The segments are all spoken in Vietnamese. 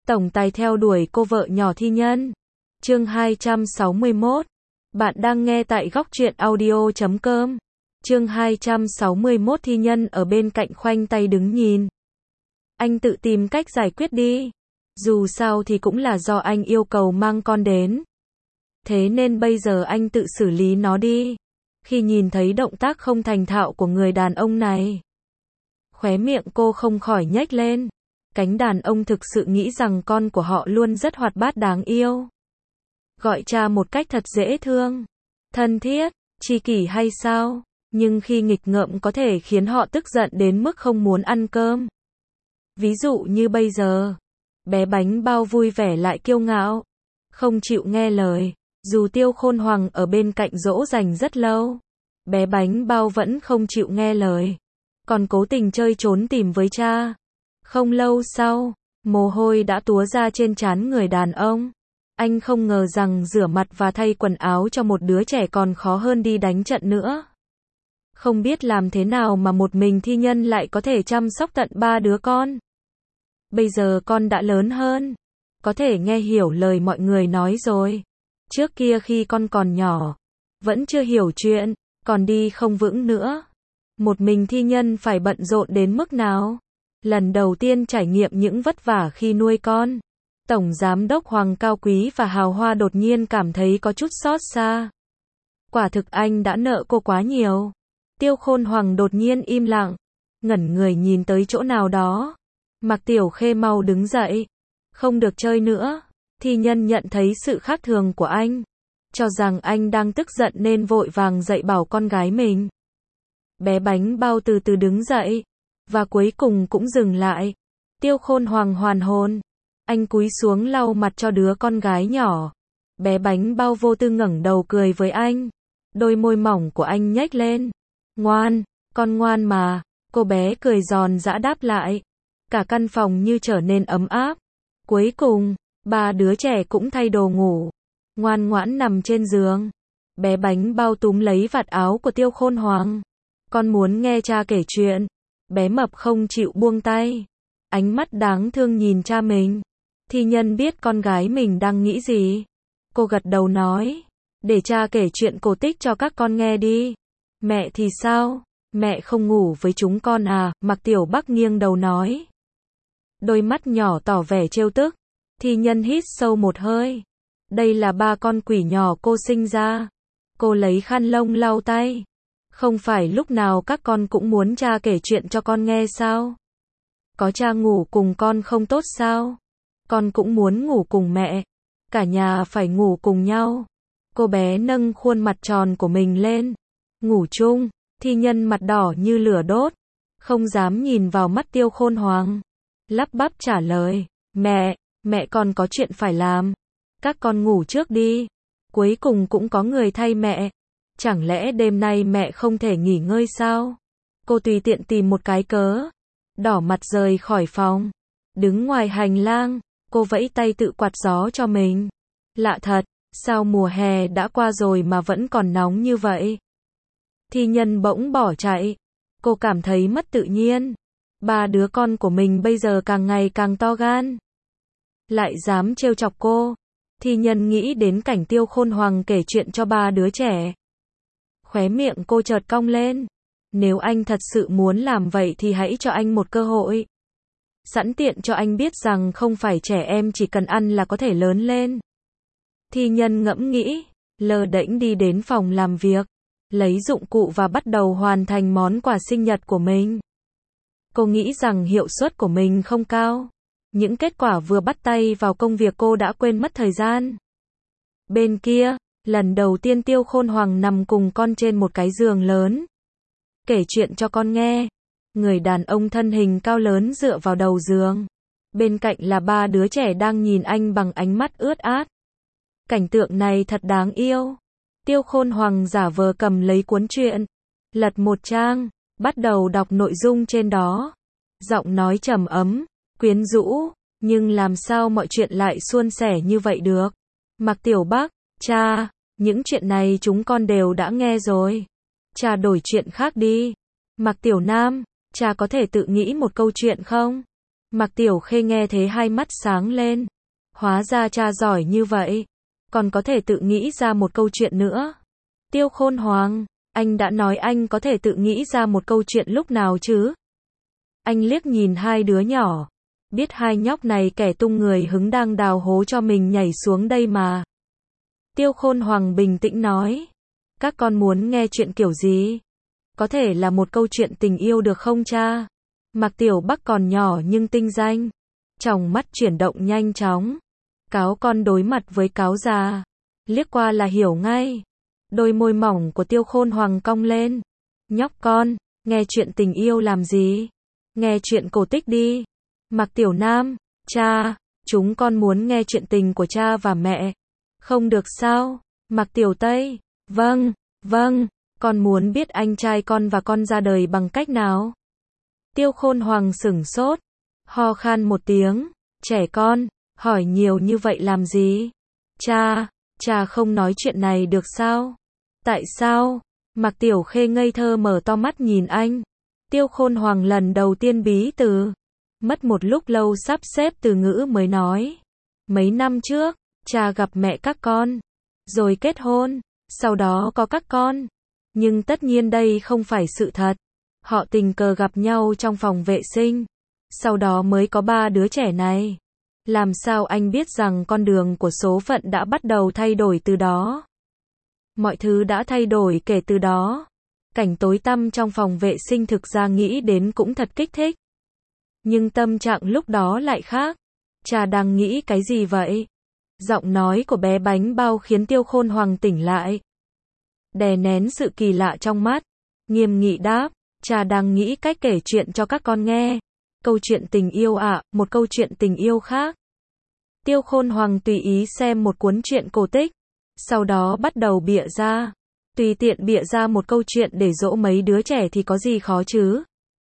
tổng tài theo đuổi cô vợ nhỏ thi nhân. Chương 261. Bạn đang nghe tại góc truyện audio.com. Chương 261 thi nhân ở bên cạnh khoanh tay đứng nhìn. Anh tự tìm cách giải quyết đi. Dù sao thì cũng là do anh yêu cầu mang con đến. Thế nên bây giờ anh tự xử lý nó đi. Khi nhìn thấy động tác không thành thạo của người đàn ông này, khóe miệng cô không khỏi nhếch lên. Cánh đàn ông thực sự nghĩ rằng con của họ luôn rất hoạt bát đáng yêu. Gọi cha một cách thật dễ thương, thân thiết, tri kỷ hay sao? Nhưng khi nghịch ngợm có thể khiến họ tức giận đến mức không muốn ăn cơm. Ví dụ như bây giờ, bé bánh bao vui vẻ lại kiêu ngạo, không chịu nghe lời. Dù Tiêu Khôn Hoàng ở bên cạnh dỗ dành rất lâu, bé bánh bao vẫn không chịu nghe lời, còn cố tình chơi trốn tìm với cha. Không lâu sau, mồ hôi đã túa ra trên trán người đàn ông. Anh không ngờ rằng rửa mặt và thay quần áo cho một đứa trẻ còn khó hơn đi đánh trận nữa. Không biết làm thế nào mà một mình thi nhân lại có thể chăm sóc tận 3 đứa con. Bây giờ con đã lớn hơn, có thể nghe hiểu lời mọi người nói rồi. Trước kia khi con còn nhỏ, vẫn chưa hiểu chuyện, còn đi không vững nữa. Một mình thi nhân phải bận rộn đến mức nào? Lần đầu tiên trải nghiệm những vất vả khi nuôi con, Tổng Giám đốc Hoàng cao quý và hào hoa đột nhiên cảm thấy có chút xót xa. Quả thực anh đã nợ cô quá nhiều. Tiêu Khôn Hoàng đột nhiên im lặng, ngẩn người nhìn tới chỗ nào đó. Mạc Tiểu Khê mau đứng dậy. Không được chơi nữa. Thi nhân nhận thấy sự khác thường của anh, cho rằng anh đang tức giận nên vội vàng dạy bảo con gái mình. Bé bánh bao từ từ đứng dậy, và cuối cùng cũng dừng lại. Tiêu Khôn Hoàng hoàn hồn. Anh cúi xuống lau mặt cho đứa con gái nhỏ. Bé bánh bao vô tư ngẩng đầu cười với anh. Đôi môi mỏng của anh nhếch lên. Ngoan, con ngoan mà. Cô bé cười giòn giã đáp lại. Cả căn phòng như trở nên ấm áp. Cuối cùng, 3 đứa trẻ cũng thay đồ ngủ, ngoan ngoãn nằm trên giường. Bé bánh bao túm lấy vạt áo của Tiêu Khôn Hoàng. Con muốn nghe cha kể chuyện. Bé mập không chịu buông tay. Ánh mắt đáng thương nhìn cha mình. Thi nhân biết con gái mình đang nghĩ gì. Cô gật đầu nói, để cha kể chuyện cổ tích cho các con nghe đi. Mẹ thì sao? Mẹ không ngủ với chúng con à? Mạc Tiểu Bắc nghiêng đầu nói. Đôi mắt nhỏ tỏ vẻ trêu tức. Thi nhân hít sâu một hơi. Đây là 3 con quỷ nhỏ cô sinh ra. Cô lấy khăn lông lau tay. Không phải lúc nào các con cũng muốn cha kể chuyện cho con nghe sao? Có cha ngủ cùng con không tốt sao? Con cũng muốn ngủ cùng mẹ. Cả nhà phải ngủ cùng nhau. Cô bé nâng khuôn mặt tròn của mình lên. Ngủ chung. Thi nhân mặt đỏ như lửa đốt, không dám nhìn vào mắt Tiêu Khôn Hoàng. Lắp bắp trả lời, mẹ còn có chuyện phải làm. Các con ngủ trước đi. Cuối cùng cũng có người thay mẹ. Chẳng lẽ đêm nay mẹ không thể nghỉ ngơi sao? Cô tùy tiện tìm một cái cớ, đỏ mặt rời khỏi phòng. Đứng ngoài hành lang, cô vẫy tay tự quạt gió cho mình. Lạ thật, sao mùa hè đã qua rồi mà vẫn còn nóng như vậy? Thi nhân bỗng bỏ chạy. Cô cảm thấy mất tự nhiên. 3 đứa con của mình bây giờ càng ngày càng to gan, lại dám trêu chọc cô. Thi nhân nghĩ đến cảnh Tiêu Khôn Hoàng kể chuyện cho 3 đứa trẻ. Khóe miệng cô chợt cong lên. Nếu anh thật sự muốn làm vậy thì hãy cho anh một cơ hội. Sẵn tiện cho anh biết rằng không phải trẻ em chỉ cần ăn là có thể lớn lên. Thi nhân ngẫm nghĩ, lơ đễnh đi đến phòng làm việc, lấy dụng cụ và bắt đầu hoàn thành món quà sinh nhật của mình. Cô nghĩ rằng hiệu suất của mình không cao. Những kết quả vừa bắt tay vào công việc cô đã quên mất thời gian. Bên kia, lần đầu tiên Tiêu Khôn Hoàng nằm cùng con trên một cái giường lớn. Kể chuyện cho con nghe. Người đàn ông thân hình cao lớn dựa vào đầu giường. Bên cạnh là 3 đứa trẻ đang nhìn anh bằng ánh mắt ướt át. Cảnh tượng này thật đáng yêu. Tiêu Khôn Hoàng giả vờ cầm lấy cuốn truyện, lật một trang, bắt đầu đọc nội dung trên đó. Giọng nói trầm ấm, quyến rũ, nhưng làm sao mọi chuyện lại suôn sẻ như vậy được? Mạc Tiểu Bắc, cha, những chuyện này chúng con đều đã nghe rồi. Cha đổi chuyện khác đi. Mạc Tiểu Nam, cha có thể tự nghĩ một câu chuyện không? Mạc Tiểu Khê nghe thế hai mắt sáng lên. Hóa ra cha giỏi như vậy. Còn có thể tự nghĩ ra một câu chuyện nữa. Tiêu Khôn Hoàng, anh đã nói anh có thể tự nghĩ ra một câu chuyện lúc nào chứ? Anh liếc nhìn hai đứa nhỏ. Biết hai nhóc này kẻ tung người hứng đang đào hố cho mình nhảy xuống đây mà. Tiêu Khôn Hoàng bình tĩnh nói. Các con muốn nghe chuyện kiểu gì? Có thể là một câu chuyện tình yêu được không cha? Mạc Tiểu Bắc còn nhỏ nhưng tinh danh. Tròng mắt chuyển động nhanh chóng. Cáo con đối mặt với cáo già. Liếc qua là hiểu ngay. Đôi môi mỏng của Tiêu Khôn Hoàng cong lên. Nhóc con, nghe chuyện tình yêu làm gì? Nghe chuyện cổ tích đi. Mạc Tiểu Nam, cha, chúng con muốn nghe chuyện tình của cha và mẹ. Không được sao? Mạc Tiểu Tây, vâng, con muốn biết anh trai con và con ra đời bằng cách nào? Tiêu Khôn Hoàng sửng sốt, ho khan một tiếng, trẻ con, hỏi nhiều như vậy làm gì? Cha không nói chuyện này được sao? Tại sao? Mạc Tiểu Khê ngây thơ mở to mắt nhìn anh. Tiêu Khôn Hoàng lần đầu tiên bí từ. Mất một lúc lâu sắp xếp từ ngữ mới nói. Mấy năm trước, cha gặp mẹ các con, rồi kết hôn, sau đó có các con. Nhưng tất nhiên đây không phải sự thật. Họ tình cờ gặp nhau trong phòng vệ sinh, sau đó mới có 3 đứa trẻ này. Làm sao anh biết rằng con đường của số phận đã bắt đầu thay đổi từ đó? Mọi thứ đã thay đổi kể từ đó. Cảnh tối tăm trong phòng vệ sinh thực ra nghĩ đến cũng thật kích thích. Nhưng tâm trạng lúc đó lại khác. Cha đang nghĩ cái gì vậy? Giọng nói của bé bánh bao khiến Tiêu Khôn Hoàng tỉnh lại. Đè nén sự kỳ lạ trong mắt, nghiêm nghị đáp, cha đang nghĩ cách kể chuyện cho các con nghe. Câu chuyện tình yêu ạ, một câu chuyện tình yêu khác. Tiêu Khôn Hoàng tùy ý xem một cuốn truyện cổ tích, sau đó bắt đầu bịa ra. Tùy tiện bịa ra một câu chuyện để dỗ mấy đứa trẻ thì có gì khó chứ?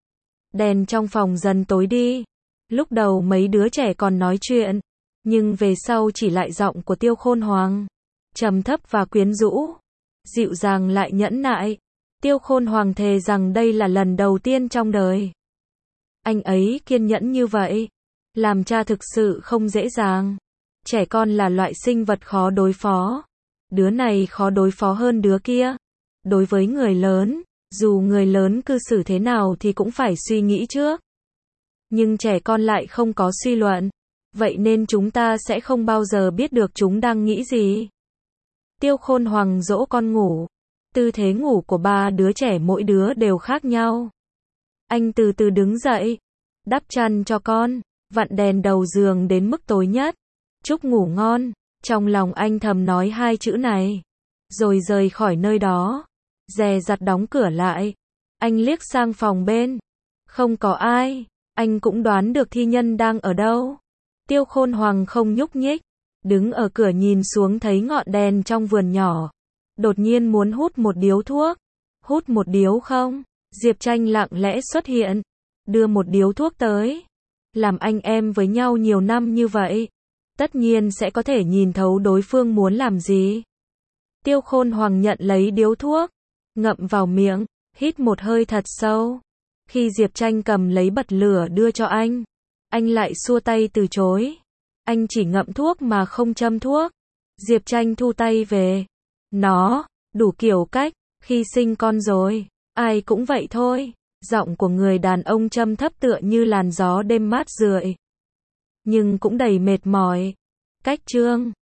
Đèn trong phòng dần tối đi. Lúc đầu mấy đứa trẻ còn nói chuyện, nhưng về sau chỉ lại giọng của Tiêu Khôn Hoàng, trầm thấp và quyến rũ, dịu dàng lại nhẫn nại. Tiêu Khôn Hoàng thề rằng đây là lần đầu tiên trong đời anh ấy kiên nhẫn như vậy. Làm cha thực sự không dễ dàng. Trẻ con là loại sinh vật khó đối phó. Đứa này khó đối phó hơn đứa kia. Đối với người lớn, dù người lớn cư xử thế nào thì cũng phải suy nghĩ trước. Nhưng trẻ con lại không có suy luận. Vậy nên chúng ta sẽ không bao giờ biết được chúng đang nghĩ gì. Tiêu Khôn Hoàng dỗ con ngủ. Tư thế ngủ của 3 đứa trẻ mỗi đứa đều khác nhau. Anh từ từ đứng dậy, đắp chăn cho con, vặn đèn đầu giường đến mức tối nhất. Chúc ngủ ngon. Trong lòng anh thầm nói 2 chữ này, rồi rời khỏi nơi đó. Dè dặt đóng cửa lại. Anh liếc sang phòng bên. Không có ai. Anh cũng đoán được thi nhân đang ở đâu. Tiêu Khôn Hoàng không nhúc nhích, đứng ở cửa nhìn xuống thấy ngọn đèn trong vườn nhỏ. Đột nhiên muốn hút một điếu thuốc. Hút một điếu không? Diệp Tranh lặng lẽ xuất hiện, đưa một điếu thuốc tới. Làm anh em với nhau nhiều năm như vậy, tất nhiên sẽ có thể nhìn thấu đối phương muốn làm gì. Tiêu Khôn Hoàng nhận lấy điếu thuốc, ngậm vào miệng, hít một hơi thật sâu. Khi Diệp Tranh cầm lấy bật lửa đưa cho anh lại xua tay từ chối. Anh chỉ ngậm thuốc mà không châm thuốc. Diệp Tranh thu tay về. Nó, đủ kiểu cách, khi sinh con rồi, ai cũng vậy thôi. Giọng của người đàn ông trầm thấp tựa như làn gió đêm mát rượi, nhưng cũng đầy mệt mỏi. Cách chương